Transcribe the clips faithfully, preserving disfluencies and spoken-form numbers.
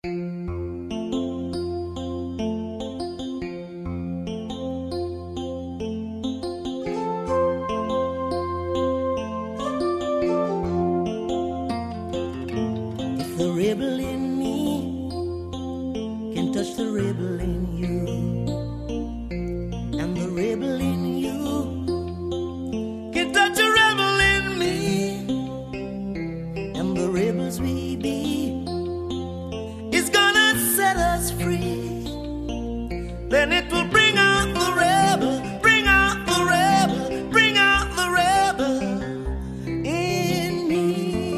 The rebel in me can touch the rebel in you, and the rebel in you can touch a rebel in me, and the rebels we be is gonna set us free. Then it will bring out the rebel, bring out the rebel, bring out the rebel in me.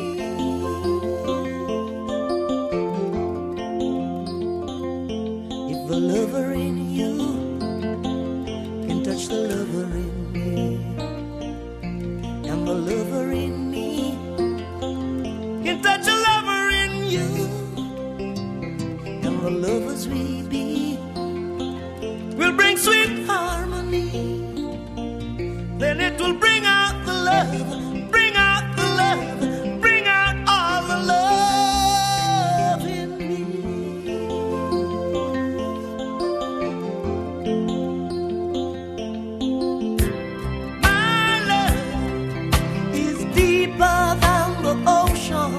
The lover in you can touch the lover in me, and the lover in me can touch a lover in you, and the lovers we be will bring sweet harmony. Then it will bring out the love, bring out the love, bring out all the love in me. Deeper than the ocean,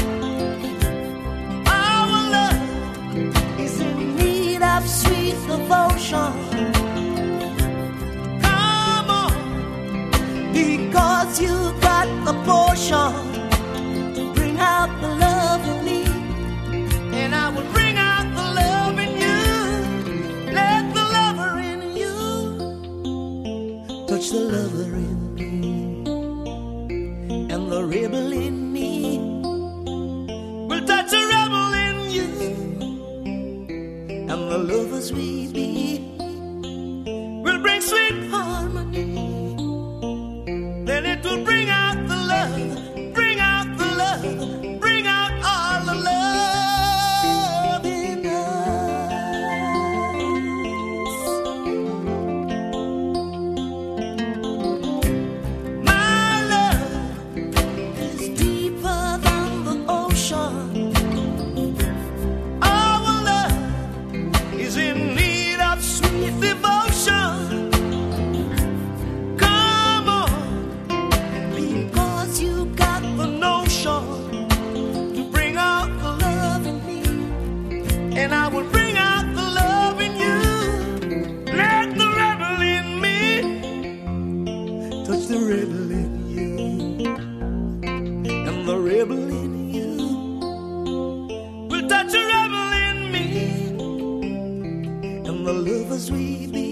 our love is in need of sweet devotion. Come on, because you got the potion to bring out the love in me, and I will bring out the love in you. Let the lover in you touch the lover in me, and the rebel in me will touch a rebel in you, and the lovers we be will bring sweet harmony. Then it will bring out the love, bring out the love, bring out all the love in us. My love is deeper than the ocean. Our love is in need of sweet devotion. Come on, because you got the notion to bring out the love in me, and I will bring out the love in you. Let the rebel in me touch the rebel in you, and the rebel in you will touch a rebel in me, and the lovers we be